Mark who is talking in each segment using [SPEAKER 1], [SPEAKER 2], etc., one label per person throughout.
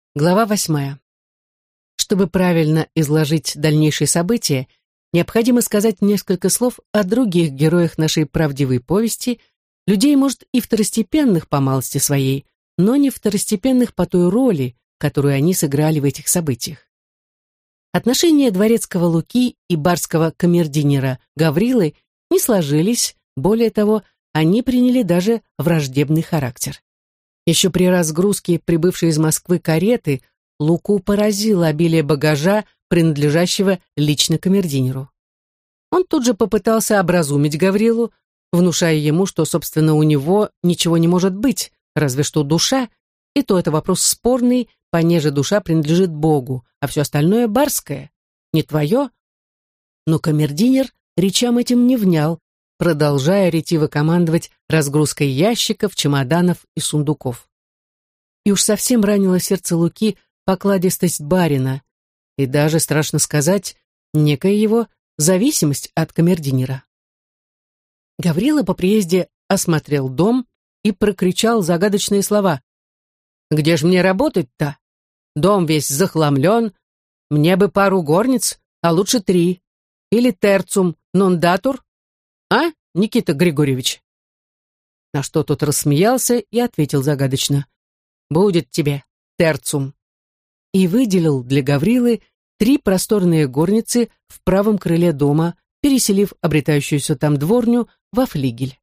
[SPEAKER 1] Глава 8. Чтобы правильно изложить дальнейшие события, необходимо сказать несколько слов о других героях нашей правдивой повести, людей, может, и второстепенных по малости своей, но не второстепенных по той роли, которую они сыграли в этих событиях. Отношения дворецкого Луки и барского камердинера Гаврилы не сложились, более того, они приняли даже враждебный характер. Еще при разгрузке прибывшей из Москвы кареты Луку поразило обилие багажа, принадлежащего лично камердинеру. Он тут же попытался образумить Гаврилу, внушая ему, что, собственно, у него ничего не может быть, разве что душа, и то это вопрос спорный, понеже душа принадлежит Богу, а все остальное барское, не твое. Но камердинер речам этим не внял, продолжая ретиво командовать разгрузкой ящиков, чемоданов и сундуков. И уж совсем ранило сердце Луки покладистость барина, и даже, страшно сказать, некая его зависимость от камердинера. Гаврила по приезде осмотрел дом и прокричал загадочные слова. «Где ж мне работать-то? Дом весь захламлен, мне бы пару горниц, а лучше 3. Или терцум нон-датур. А, Никита Григорьевич?» На что тот рассмеялся и ответил загадочно: «Будет тебе терцум». И выделил для Гаврилы 3 просторные горницы в правом крыле дома, переселив обретающуюся там дворню во флигель.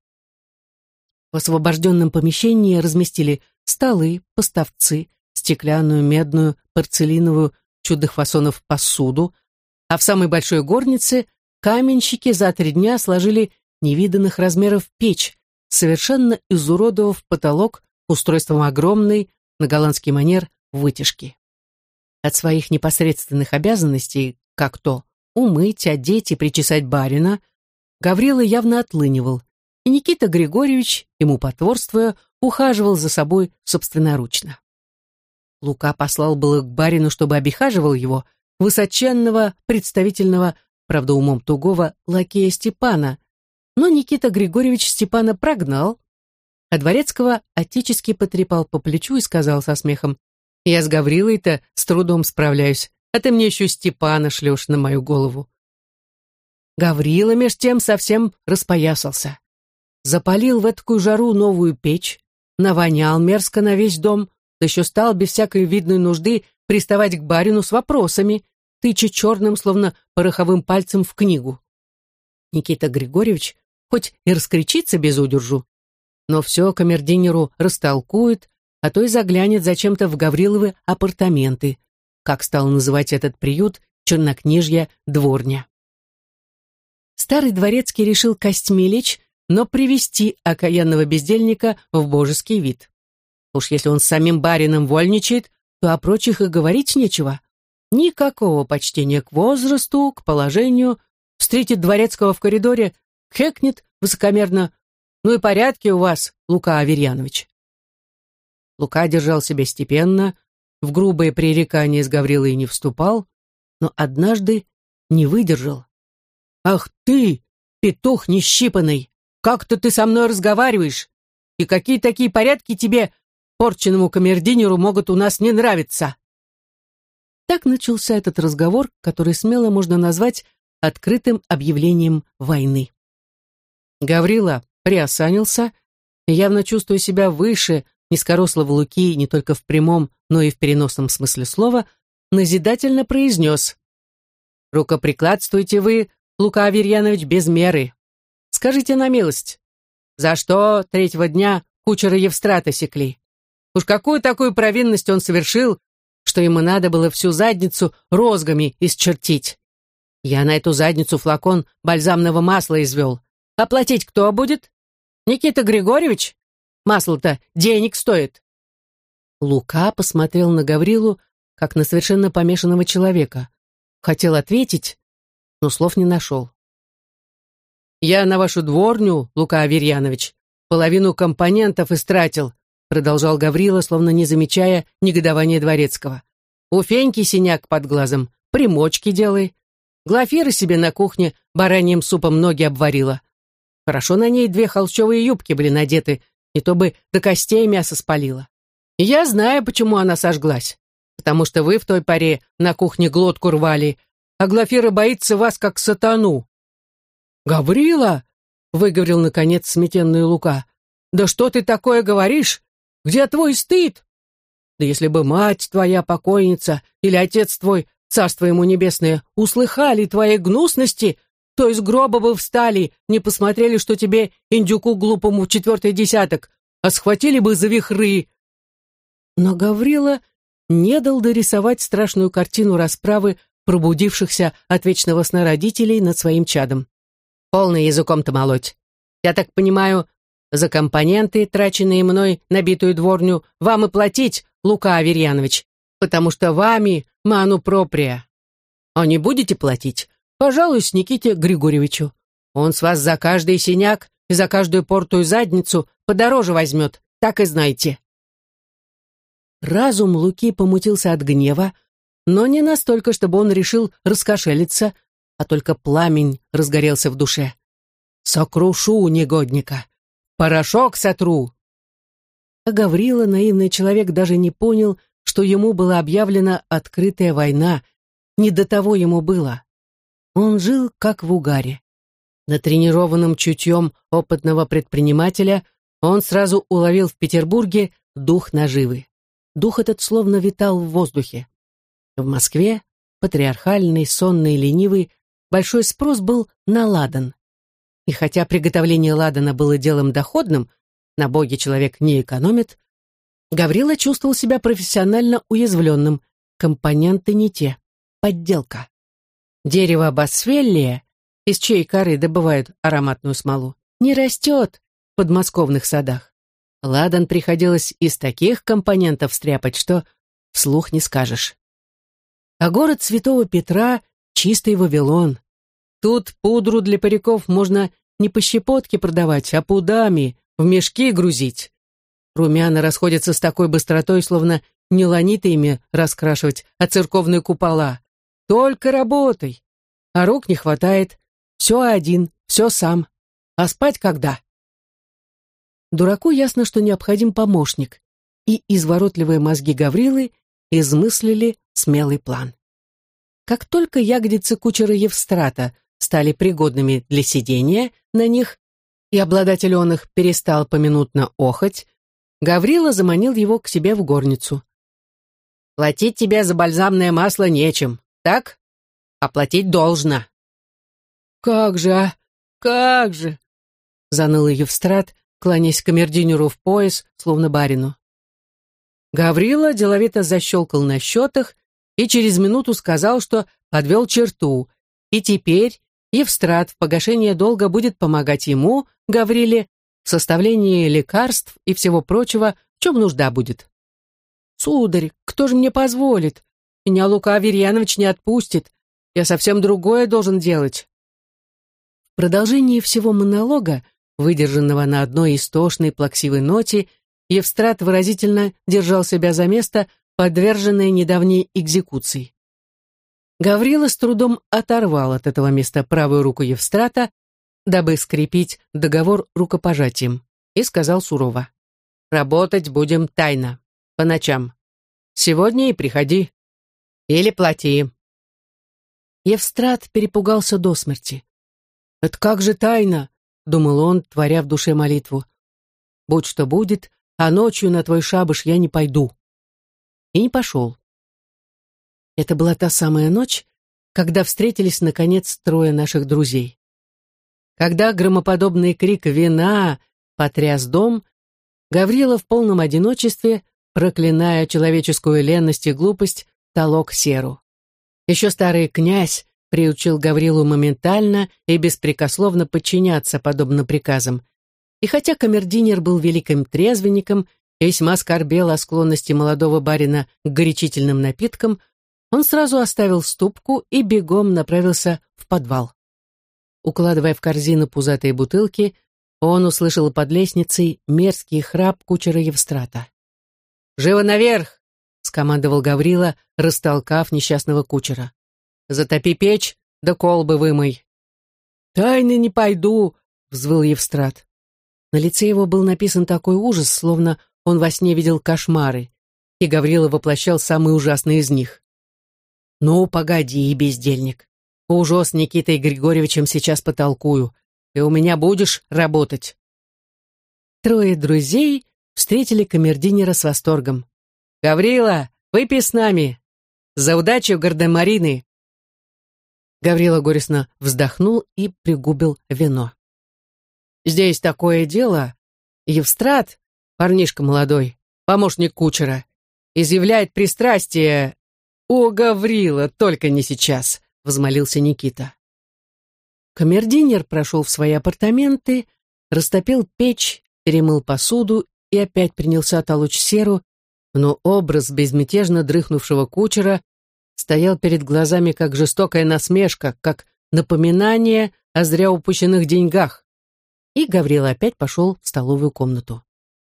[SPEAKER 1] В освобожденном помещении разместили столы, поставцы, стеклянную, медную, порцелиновую, чудных фасонов посуду, а в самой большой горнице каменщики за 3 дня сложили невиданных размеров печь, совершенно изуродовав потолок устройством огромной, на голландский манер, вытяжки. От своих непосредственных обязанностей, как то умыть, одеть и причесать барина, Гаврила явно отлынивал, и Никита Григорьевич, ему потворствуя, ухаживал за собой собственноручно. Лука послал было к барину, чтобы обихаживал его, высоченного, представительного, правда умом тугого, лакея Степана, но Никита Григорьевич Степана прогнал, а дворецкого отечески потрепал по плечу и сказал со смехом: «Я с Гаврилой-то с трудом справляюсь, а ты мне еще Степана шлешь на мою голову». Гаврила меж тем совсем распоясался. Запалил в этакую жару новую печь, навонял мерзко на весь дом, да еще стал без всякой видной нужды приставать к барину с вопросами, тыча черным, словно пороховым пальцем в книгу. Никита Григорьевич хоть и раскричится без удержу, но все камердинеру растолкует, а то и заглянет зачем-то в Гавриловы апартаменты, как стал называть этот приют чернокнижья дворня. Старый дворецкий решил костьми лечь, но привести окаянного бездельника в божеский вид. Уж если он с самим барином вольничает, то о прочих и говорить нечего. Никакого почтения к возрасту, к положению. Встретит дворецкого в коридоре, кхекнет высокомерно: «Ну и порядки у вас, Лука Аверьянович». Лука держал себя степенно, в грубые пререкания с Гаврилой не вступал, но однажды не выдержал. «Ах ты, петух нещипанный, как-то ты со мной разговариваешь, и какие такие порядки тебе, порченному камердинеру, могут у нас не нравиться?» Так начался этот разговор, который смело можно назвать открытым объявлением войны. Гаврила приосанился, и, явно чувствуя себя выше низкорослого Луки не только в прямом, но и в переносном смысле слова, назидательно произнес: «Рукоприкладствуйте вы, Лука Аверьянович, без меры. Скажите на милость, за что 3-го дня кучера Евстрата секли? Уж какую такую провинность он совершил, что ему надо было всю задницу розгами исчертить? Я на эту задницу флакон бальзамного масла извел. Оплатить кто будет? Никита Григорьевич? Масло-то денег стоит». Лука посмотрел на Гаврилу, как на совершенно помешанного человека. Хотел ответить, но слов не нашел. «Я на вашу дворню, Лука Аверьянович, половину компонентов истратил», продолжал Гаврила, словно не замечая негодования дворецкого. «У Феньки синяк под глазом, примочки делай. Глафира себе на кухне бараньим супом ноги обварила. Хорошо на ней 2 холщовые юбки были надеты, не то бы до костей мясо спалила. И я знаю, почему она сожглась. потому что вы в той поре на кухне глотку рвали, а Глафира боится вас как сатану». «Гаврила!» — выговорил, наконец, сметенный Лука. «Да что ты такое говоришь? Где твой стыд? Да если бы мать твоя покойница или отец твой, царство ему небесное, услыхали твои гнусности, то из гроба бы встали, не посмотрели, что тебе, индюку глупому, 4-й десяток, а схватили бы за вихры». Но Гаврила не дал дорисовать страшную картину расправы пробудившихся от вечного сна родителей над своим чадом. «Полно языком-то молоть. Я так понимаю, за компоненты, траченные мной на битую дворню, вам и платить, Лука Аверьянович, потому что вами ману проприя. А не будете платить? Пожалуйста, Никите Григорьевичу. Он с вас за каждый синяк и за каждую портую задницу подороже возьмет, так и знайте». Разум Луки помутился от гнева, но не настолько, чтобы он решил раскошелиться, а только пламень разгорелся в душе. «Сокрушу негодника! Порошок сотру!» А Гаврила, наивный человек, даже не понял, что ему была объявлена открытая война. Не до того ему было. Он жил как в угаре. Натренированным чутьем опытного предпринимателя он сразу уловил в Петербурге дух наживы. Дух этот словно витал в воздухе. В Москве, патриархальный, сонный, ленивый, большой спрос был на ладан. И хотя приготовление ладана было делом доходным, на боге человек не экономит, Гаврила чувствовал себя профессионально уязвленным. Компоненты не те. Подделка. Дерево басфеллия, из чьей коры добывают ароматную смолу, не растет в подмосковных садах. Ладан приходилось из таких компонентов стряпать, что вслух не скажешь. А город Святого Петра — чистый Вавилон. Тут пудру для париков можно не по щепотке продавать, а пудами, в мешки грузить. Румяна расходятся с такой быстротой, словно не ланиты ими раскрашивать, а церковные купола. Только работай. А рук не хватает. Все один, все сам. А спать когда? Дураку ясно, что необходим помощник. И изворотливые мозги Гаврилы измыслили смелый план. Как только ягодицы кучера Евстрата стали пригодными для сидения на них, и обладатель он их перестал поминутно охоть, Гаврила заманил его к себе в горницу. «Платить тебе за бальзамное масло нечем, так? А платить должно». «Как же, а? Как же!» — заныл Евстрат, кланяясь камердинеру в пояс, словно барину. Гаврила деловито защелкал на счетах и через минуту сказал, что подвел черту, и теперь Евстрат в погашение долга будет помогать ему, Гавриле, в составлении лекарств и всего прочего, в чем нужда будет. «Сударь, кто же мне позволит? Меня Лука Аверьянович не отпустит. Я совсем другое должен делать». В продолжении всего монолога, выдержанного на одной истошной плаксивой ноте, Евстрат выразительно держал себя за место, подверженное недавней экзекуции. Гаврила с трудом оторвал от этого места правую руку Евстрата, дабы скрепить договор рукопожатием, и сказал сурово: «Работать будем тайно, по ночам. Сегодня и приходи. Или плати». Евстрат перепугался до смерти. «Это как же тайна?» — думал он, творя в душе молитву. «Будь что будет, а ночью на твой шабаш я не пойду». И не пошел. Это была та самая ночь, когда встретились, наконец, трое наших друзей. Когда громоподобный крик «Вина!» потряс дом, Гаврила в полном одиночестве, проклиная человеческую ленность и глупость, толок серу. Еще старый князь приучил Гаврилу моментально и беспрекословно подчиняться подобно приказам. И хотя камердинер был великим трезвенником и весьма скорбел о склонности молодого барина к горячительным напиткам, он сразу оставил ступку и бегом направился в подвал. Укладывая в корзину пузатые бутылки, он услышал под лестницей мерзкий храп кучера Евстрата. «Живо наверх!» — скомандовал Гаврила, растолкав несчастного кучера. «Затопи печь, да колбы вымой». «Тайны не пойду!» — взвыл Евстрат. На лице его был написан такой ужас, словно он во сне видел кошмары. и Гаврила воплощал самый ужасный из них. «Ну, погоди, бездельник. Уже с Никитой Григорьевичем сейчас потолкую. Ты у меня будешь работать». Трое друзей встретили камердинера с восторгом. «Гаврила, выпей с нами! За удачу гардемарины!» Гаврила горестно вздохнул и пригубил вино. «Здесь такое дело. Евстрат, парнишка молодой, помощник кучера, изъявляет пристрастие...» «О, Гаврила, только не сейчас!» — взмолился Никита. Камердинер прошел в свои апартаменты, растопил печь, перемыл посуду и опять принялся толочь серу, но образ безмятежно дрыхнувшего кучера стоял перед глазами как жестокая насмешка, как напоминание о зря упущенных деньгах. И Гаврила опять пошел в столовую комнату.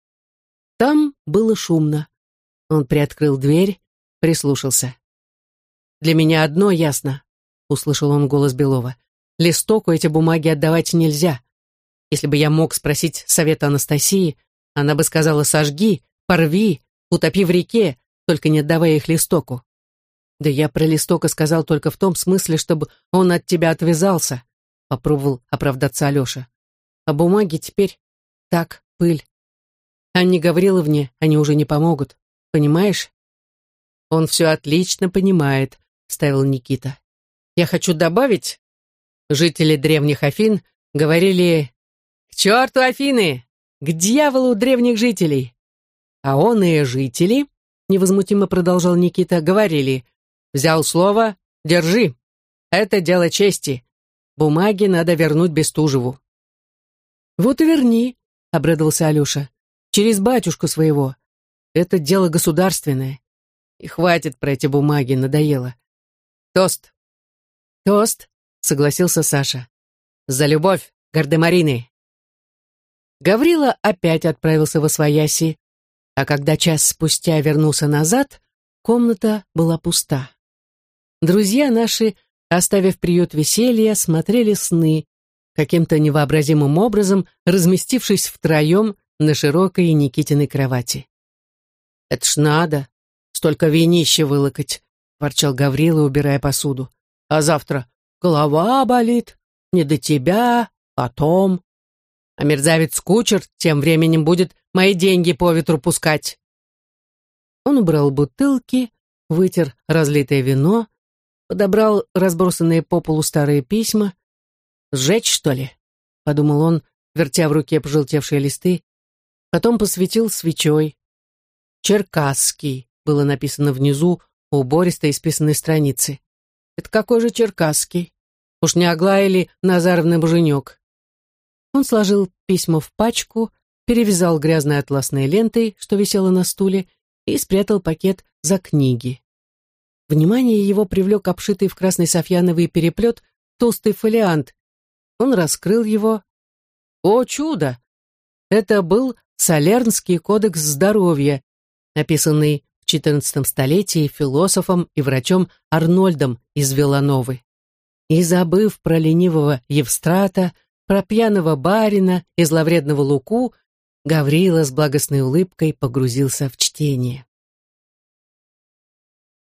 [SPEAKER 1] Там было шумно. Он приоткрыл дверь, прислушался. «Для меня одно ясно», — услышал он голос Белова. «Листоку эти бумаги отдавать нельзя. Если бы я мог спросить совета Анастасии, она бы сказала: сожги, порви, утопи в реке, только не отдавая их Листоку. Да я про Листока сказал только в том смысле, чтобы он от тебя отвязался», — попробовал оправдаться Алеша. «А бумаги теперь так, пыль. Анне Гавриловне они уже не помогут, понимаешь?» «Он все отлично понимает», — вставил Никита. «Я хочу добавить, жители древних Афин говорили: «К черту Афины! К дьяволу древних жителей!» А оные жители, — невозмутимо продолжал Никита, — говорили: «Взял слово, держи. Это дело чести. Бумаги надо вернуть Бестужеву». «Вот и верни», — обрадовался Алеша. «Через батюшку своего. Это дело государственное. И хватит про эти бумаги, надоело. Тост». «Тост», — согласился Саша. «За любовь, гардемарины». Гаврила опять отправился восвояси, а когда час спустя вернулся назад, комната была пуста. Друзья наши, оставив приют веселья, смотрели сны, каким-то невообразимым образом разместившись втроем на широкой Никитиной кровати. «Это ж надо, столько винища вылокать», — ворчал Гаврила, убирая посуду. «А завтра голова болит, не до тебя, потом. А мерзавец-кучер тем временем будет мои деньги по ветру пускать». Он убрал бутылки, вытер разлитое вино, подобрал разбросанные по полу старые письма. «Сжечь, что ли?» — подумал он, вертя в руке пожелтевшие листы. Потом посветил свечой. «Черкасский» было написано внизу у убористо исписанной страницы. «Это какой же Черкасский? Уж не Аглая ли Назаровна Боженек?» Он сложил письма в пачку, перевязал грязной атласной лентой, что висело на стуле, и спрятал пакет за книги. Внимание его привлек обшитый в красный софьяновый переплет толстый фолиант. Он раскрыл его. О, чудо! Это был Салернский кодекс здоровья, написанный в XIV столетии философом и врачом Арнольдом из Вилановы. И, забыв про ленивого Евстрата, про пьяного барина и зловредного Луку, Гаврила с благостной улыбкой погрузился в чтение.